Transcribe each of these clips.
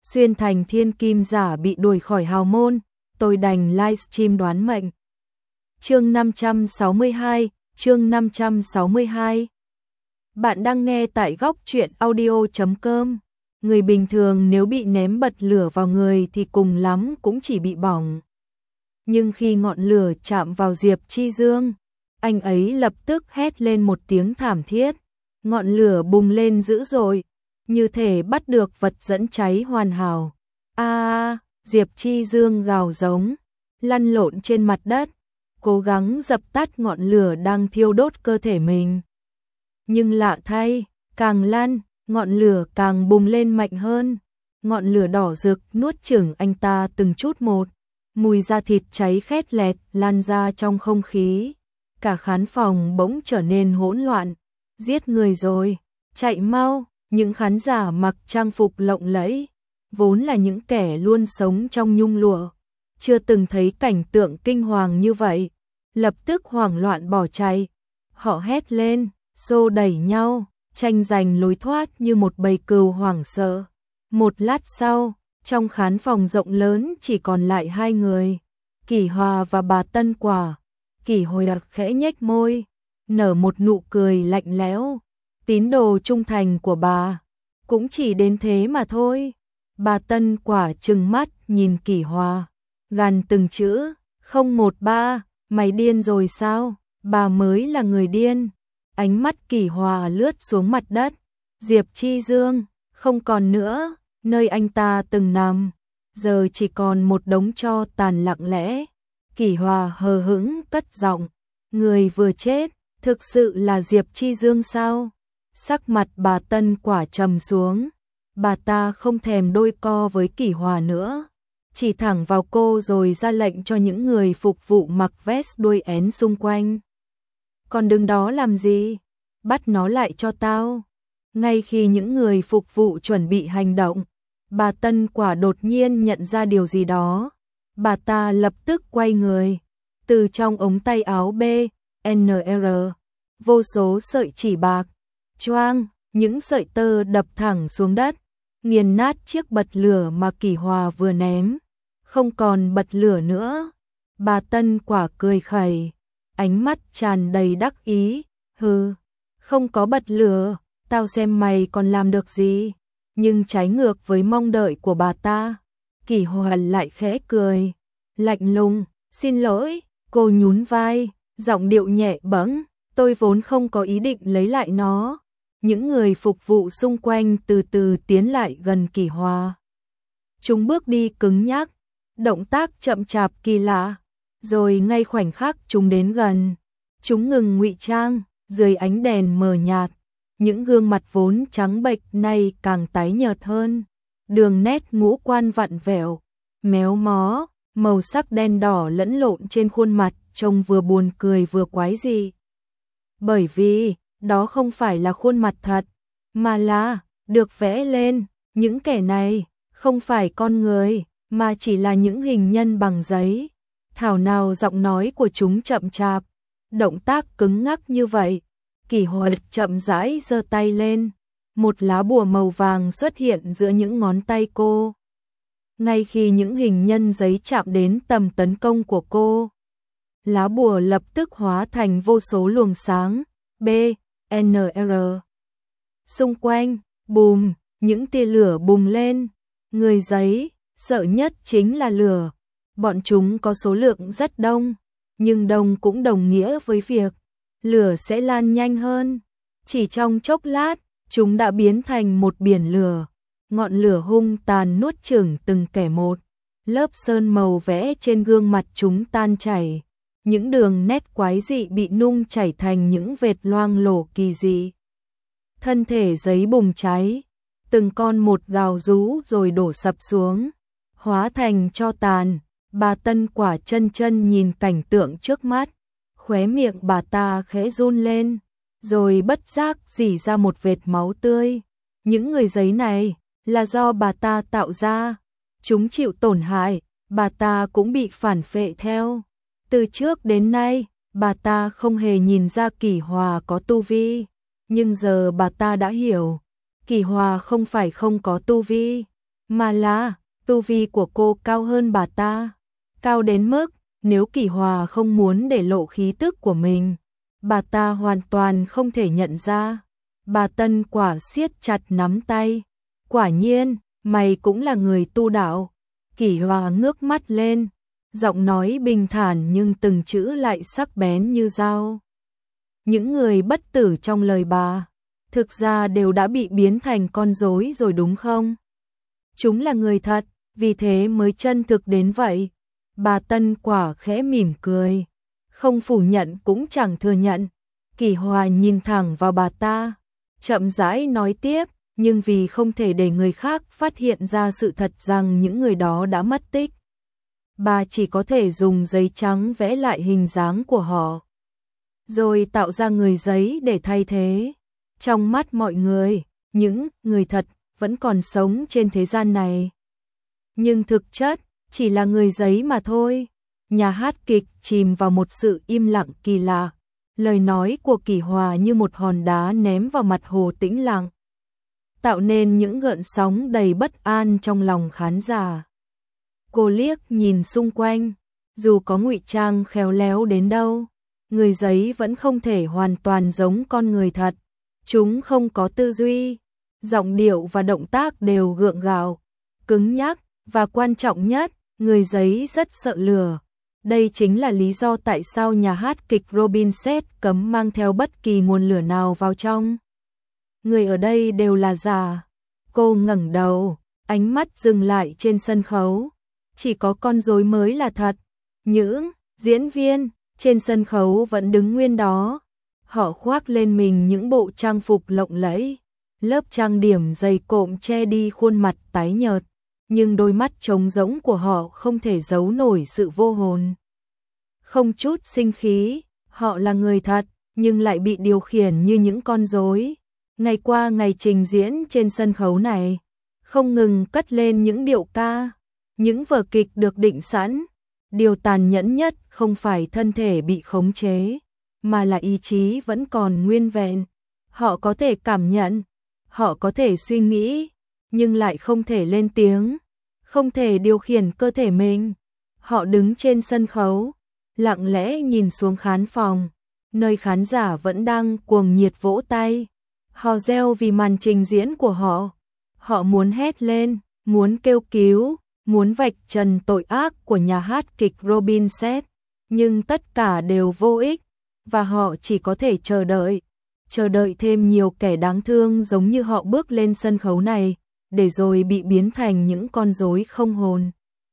xuyên thành thiên kim giả bị đuổi khỏi hào môn, tôi đành livestream đoán mệnh. Chương 562, chương 562. Bạn đang nghe tại góc truyện audio.com. Người bình thường nếu bị ném bật lửa vào người thì cùng lắm cũng chỉ bị bỏng. Nhưng khi ngọn lửa chạm vào Diệp Chi Dương, anh ấy lập tức hét lên một tiếng thảm thiết. Ngọn lửa bùng lên dữ dội, như thể bắt được vật dẫn cháy hoàn hảo. Diệp Chi Dương gào giống, lăn lộn trên mặt đất, cố gắng dập tắt ngọn lửa đang thiêu đốt cơ thể mình. Nhưng lạ thay, càng lăn, ngọn lửa càng bùng lên mạnh hơn. Ngọn lửa đỏ rực nuốt chửng anh ta từng chút một. Mùi da thịt cháy khét lẹt lan ra trong không khí. Cả khán phòng bỗng trở nên hỗn loạn. Giết người rồi, chạy mau. Những khán giả mặc trang phục lộng lẫy, vốn là những kẻ luôn sống trong nhung lụa, chưa từng thấy cảnh tượng kinh hoàng như vậy, lập tức hoảng loạn bỏ chạy. Họ hét lên, xô đẩy nhau, tranh giành lối thoát như một bầy cừu hoảng sợ. Một lát sau, trong khán phòng rộng lớn chỉ còn lại hai người, Kỷ Hòa và bà Tân Quả. Kỷ Hòa khẽ nhếch môi, nở một nụ cười lạnh lẽo. Tín đồ trung thành của bà, cũng chỉ đến thế mà thôi. Bà Tân Quả trừng mắt nhìn Kỷ Hòa, gằn từng chữ, 013, mày điên rồi sao? Bà mới là người điên. Ánh mắt Kỷ Hòa lướt xuống mặt đất. Diệp Chi Dương, không còn nữa, nơi anh ta từng nằm, giờ chỉ còn một đống tro tàn lặng lẽ. Kỷ Hòa hờ hững cất giọng, người vừa chết, thực sự là Diệp Chi Dương sao? Sắc mặt bà Tân Quả trầm xuống, bà ta không thèm đôi co với Kỷ Hòa nữa, chỉ thẳng vào cô rồi ra lệnh cho những người phục vụ mặc vest đuôi én xung quanh. Còn đứng đó làm gì? Bắt nó lại cho tao. Ngay khi những người phục vụ chuẩn bị hành động, bà Tân Quả đột nhiên nhận ra điều gì đó. Bà ta lập tức quay người, từ trong ống tay áo BNR, vô số sợi chỉ bạc. Choang, những sợi tơ đập thẳng xuống đất, nghiền nát chiếc bật lửa mà Kỷ Hòa vừa ném. Không còn bật lửa nữa. Bà Tân Quả cười khẩy, ánh mắt tràn đầy đắc ý. Hừ, không có bật lửa, tao xem mày còn làm được gì. Nhưng trái ngược với mong đợi của bà ta, Kỷ Hòa lại khẽ cười, lạnh lùng. Xin lỗi, cô nhún vai, giọng điệu nhẹ bẫng. Tôi vốn không có ý định lấy lại nó. Những người phục vụ xung quanh từ từ tiến lại gần Kỷ Hòa. Chúng bước đi cứng nhắc, động tác chậm chạp kỳ lạ. Rồi ngay khoảnh khắc chúng đến gần, chúng ngừng ngụy trang, dưới ánh đèn mờ nhạt. Những gương mặt vốn trắng bệch nay càng tái nhợt hơn. Đường nét ngũ quan vặn vẹo, méo mó, màu sắc đen đỏ lẫn lộn trên khuôn mặt trông vừa buồn cười vừa quái dị. Bởi vì đó không phải là khuôn mặt thật, mà là được vẽ lên. Những kẻ này không phải con người, mà chỉ là những hình nhân bằng giấy. Thảo nào giọng nói của chúng chậm chạp, động tác cứng ngắc như vậy. Kỷ Hòa chậm rãi giơ tay lên, một lá bùa màu vàng xuất hiện giữa những ngón tay cô. Ngay khi những hình nhân giấy chạm đến tầm tấn công của cô, lá bùa lập tức hóa thành vô số luồng sáng BNR. Xung quanh, bùm, những tia lửa bùng lên. Người giấy, sợ nhất chính là lửa. Bọn chúng có số lượng rất đông, nhưng đông cũng đồng nghĩa với việc lửa sẽ lan nhanh hơn. Chỉ trong chốc lát, chúng đã biến thành một biển lửa. Ngọn lửa hung tàn nuốt chửng từng kẻ một. Lớp sơn màu vẽ trên gương mặt chúng tan chảy. Những đường nét quái dị bị nung chảy thành những vệt loang lổ kỳ dị. Thân thể giấy bùng cháy, từng con một gào rú rồi đổ sập xuống, hóa thành tro tàn. Bà Tân Quả chân chân nhìn cảnh tượng trước mắt, khóe miệng bà ta khẽ run lên, rồi bất giác rỉ ra một vệt máu tươi. Những người giấy này là do bà ta tạo ra, chúng chịu tổn hại, bà ta cũng bị phản phệ theo. Từ trước đến nay, bà ta không hề nhìn ra Kỷ Hòa có tu vi, nhưng giờ bà ta đã hiểu, Kỷ Hòa không phải không có tu vi, mà là tu vi của cô cao hơn bà ta, cao đến mức nếu Kỷ Hòa không muốn để lộ khí tức của mình, bà ta hoàn toàn không thể nhận ra. Bà Tân Quả siết chặt nắm tay. Quả nhiên, mày cũng là người tu đạo. Kỷ Hòa ngước mắt lên, giọng nói bình thản nhưng từng chữ lại sắc bén như dao. Những người bất tử trong lời bà, thực ra đều đã bị biến thành con rối rồi đúng không? Chúng là người thật, vì thế mới chân thực đến vậy. Bà Tân Quả khẽ mỉm cười, không phủ nhận cũng chẳng thừa nhận. Kỷ Hòa nhìn thẳng vào bà ta, chậm rãi nói tiếp, nhưng vì không thể để người khác phát hiện ra sự thật rằng những người đó đã mất tích, bà chỉ có thể dùng giấy trắng vẽ lại hình dáng của họ, rồi tạo ra người giấy để thay thế. Trong mắt mọi người, những người thật vẫn còn sống trên thế gian này, nhưng thực chất chỉ là người giấy mà thôi. Nhà hát kịch chìm vào một sự im lặng kỳ lạ. Lời nói của Kỷ Hòa như một hòn đá ném vào mặt hồ tĩnh lặng, tạo nên những gợn sóng đầy bất an trong lòng khán giả. Cô liếc nhìn xung quanh, dù có ngụy trang khéo léo đến đâu, người giấy vẫn không thể hoàn toàn giống con người thật. Chúng không có tư duy, giọng điệu và động tác đều gượng gạo, cứng nhắc, và quan trọng nhất, người giấy rất sợ lửa. Đây chính là lý do tại sao nhà hát kịch Robinson cấm mang theo bất kỳ nguồn lửa nào vào trong. Người ở đây đều là giả. Cô ngẩng đầu, ánh mắt dừng lại trên sân khấu. Chỉ có con rối mới là thật. Những diễn viên trên sân khấu vẫn đứng nguyên đó. Họ khoác lên mình những bộ trang phục lộng lẫy, lớp trang điểm dày cộm che đi khuôn mặt tái nhợt, nhưng đôi mắt trống rỗng của họ không thể giấu nổi sự vô hồn. Không chút sinh khí, họ là người thật, nhưng lại bị điều khiển như những con rối. Ngày qua ngày trình diễn trên sân khấu này, không ngừng cất lên những điệu ca, những vở kịch được định sẵn. Điều tàn nhẫn nhất không phải thân thể bị khống chế, mà là ý chí vẫn còn nguyên vẹn. Họ có thể cảm nhận, họ có thể suy nghĩ, nhưng lại không thể lên tiếng, không thể điều khiển cơ thể mình. Họ đứng trên sân khấu, lặng lẽ nhìn xuống khán phòng, nơi khán giả vẫn đang cuồng nhiệt vỗ tay. Họ reo vì màn trình diễn của họ. Họ muốn hét lên, muốn kêu cứu, muốn vạch trần tội ác của nhà hát kịch Robinson, nhưng tất cả đều vô ích, và họ chỉ có thể chờ đợi thêm nhiều kẻ đáng thương giống như họ bước lên sân khấu này, để rồi bị biến thành những con rối không hồn.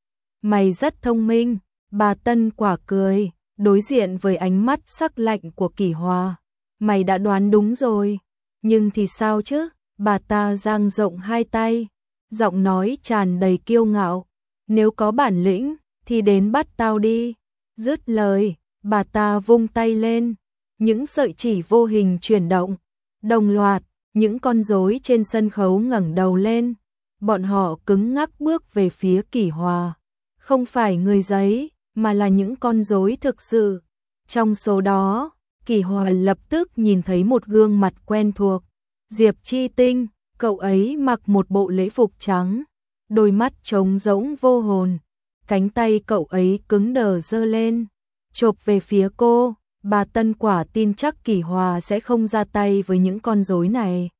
Mày rất thông minh, bà Tân Quả cười, đối diện với ánh mắt sắc lạnh của Kỷ Hòa. Mày đã đoán đúng rồi, nhưng thì sao chứ? Bà ta dang rộng hai tay, giọng nói tràn đầy kiêu ngạo. Nếu có bản lĩnh, thì đến bắt tao đi. Dứt lời, bà ta vung tay lên. Những sợi chỉ vô hình chuyển động. Đồng loạt, những con rối trên sân khấu ngẩng đầu lên. Bọn họ cứng ngắc bước về phía Kỷ Hòa. Không phải người giấy, mà là những con rối thực sự. Trong số đó, Kỷ Hòa lập tức nhìn thấy một gương mặt quen thuộc. Diệp Chi Tinh, cậu ấy mặc một bộ lễ phục trắng, đôi mắt trống rỗng vô hồn, cánh tay cậu ấy cứng đờ giơ lên, chộp về phía cô. Bà Tân Quả tin chắc Kỷ Hòa sẽ không ra tay với những con rối này,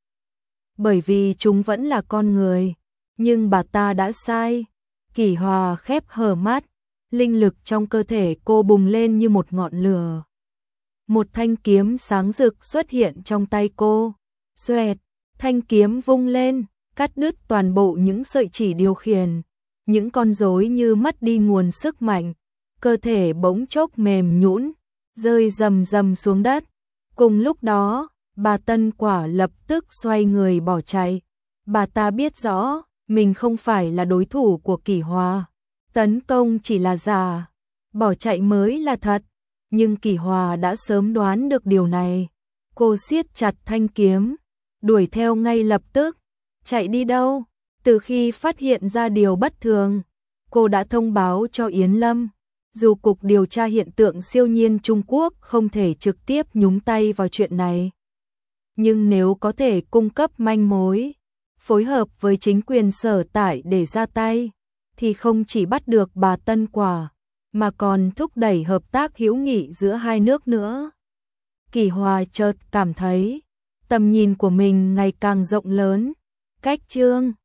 bởi vì chúng vẫn là con người, nhưng bà ta đã sai. Kỷ Hòa khép hờ mắt, linh lực trong cơ thể cô bùng lên như một ngọn lửa. Một thanh kiếm sáng rực xuất hiện trong tay cô. Xoẹt, thanh kiếm vung lên, cắt đứt toàn bộ những sợi chỉ điều khiển. Những con rối như mất đi nguồn sức mạnh, cơ thể bỗng chốc mềm nhũn, rơi rầm rầm xuống đất. Cùng lúc đó, bà Tân Quả lập tức xoay người bỏ chạy. Bà ta biết rõ, mình không phải là đối thủ của Kỷ Hòa. Tấn công chỉ là giả, bỏ chạy mới là thật. Nhưng Kỷ Hòa đã sớm đoán được điều này. Cô siết chặt thanh kiếm, đuổi theo ngay lập tức. Chạy đi đâu? Từ khi phát hiện ra điều bất thường, cô đã thông báo cho Yến Lâm. Dù Cục Điều tra Hiện tượng Siêu nhiên Trung Quốc không thể trực tiếp nhúng tay vào chuyện này, nhưng nếu có thể cung cấp manh mối, phối hợp với chính quyền sở tại để ra tay, thì không chỉ bắt được bà Tân Quả, mà còn thúc đẩy hợp tác hữu nghị giữa hai nước nữa. Kỷ Hòa chợt cảm thấy tầm nhìn của mình ngày càng rộng lớn, cách Trương